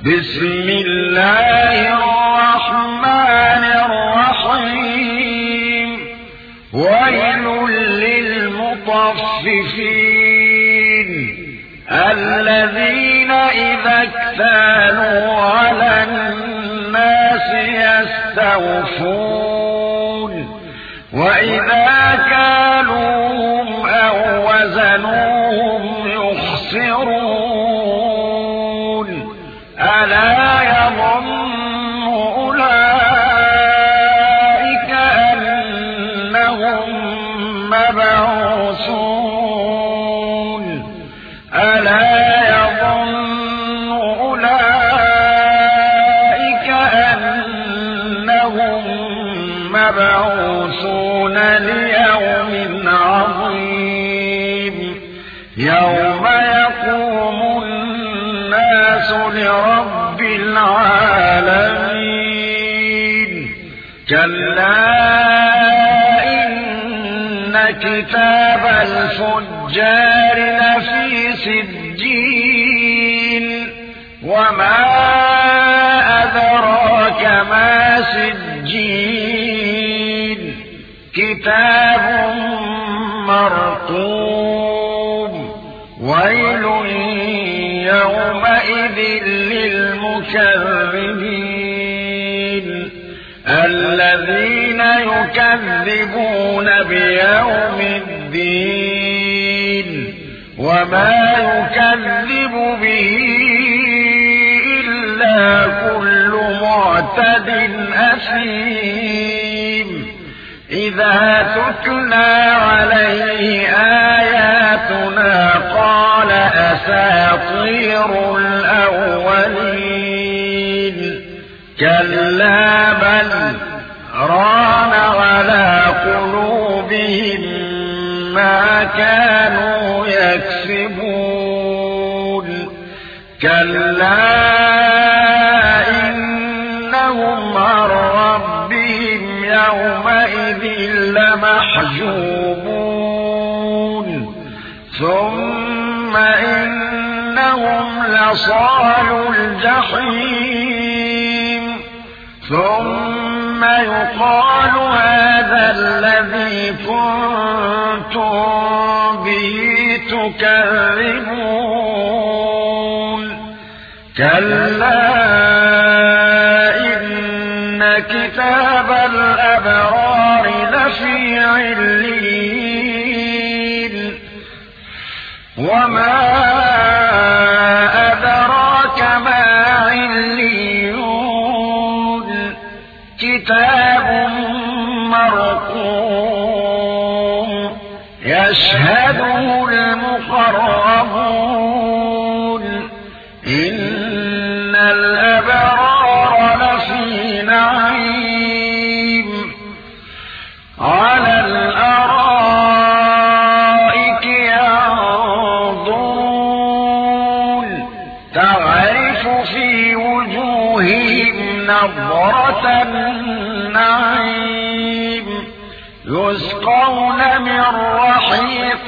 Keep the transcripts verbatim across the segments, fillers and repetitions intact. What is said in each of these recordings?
بسم الله الرحمن الرحيم ويل للمطففين الذين إذا اكتالوا على الناس يستوفون وإذا كالوهم أو وزنوهم يخسرون ألا يظن أولئك أنهم مبعوثون ألا يظن أولئك أنهم مبعوثون ليوم عظيم يوم يقوم الناس لرب العالمين كلا إن كتاب الفجار لفي سجين وما أدراك ما سجين كتاب مرقوم ويل يومئذ للمكذبين الذين يكذبون بيوم الدين وما يكذب به إلا كل معتد أثيم إذا تتلى عليه آياتنا قال أساطير الأولين كلا بل ران على قلوبهم ما كانوا يكسبون كلا إنهم عن ربهم يومئذ لمحجوبون ثم إنهم لصالوا الجحيم ثم يقال هذا الذي كنتم به تكذبون كلا إن كتاب الأبرار لفي عليين وما أدراك ما عليون كتاب مرقوم يشهده المقربون إن الأبرار لفي نعيم على الأرائك ينظرون تعرف في وجوههم نضرة النعيم يسقون من رحيق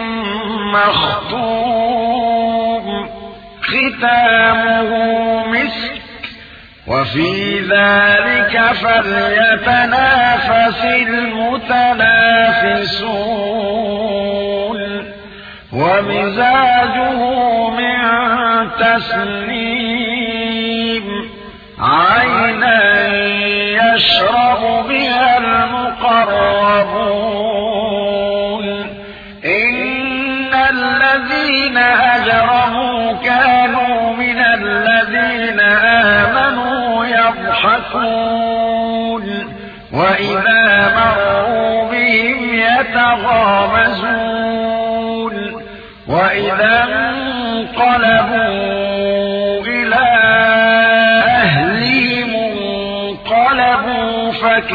مختوم ختامه مسك وفي ذلك فليتنافس المتنافسون ومزاجه من تسنيم عينا يشرب بها المقربون إن الذين أجرموا كانوا من الذين آمنوا يضحكون وإذا مروا بهم يتغامزون وإذا انقلبوا إلى أهلهم انقلبوا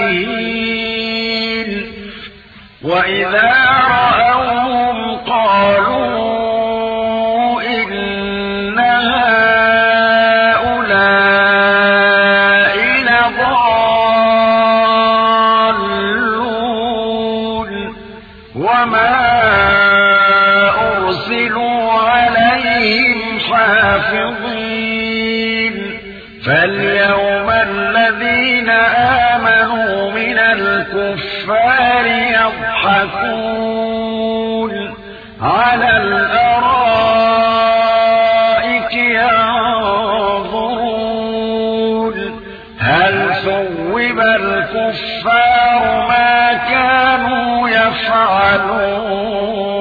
فكهين وإذا رأوهم قالوا إن هؤلاء لضالون وما أرسلوا عليهم حافظين فاليوم الذين آمنوا من الكفار يضحكون على الأرائك ينظرون هل ثوب الكفار ما كانوا يفعلون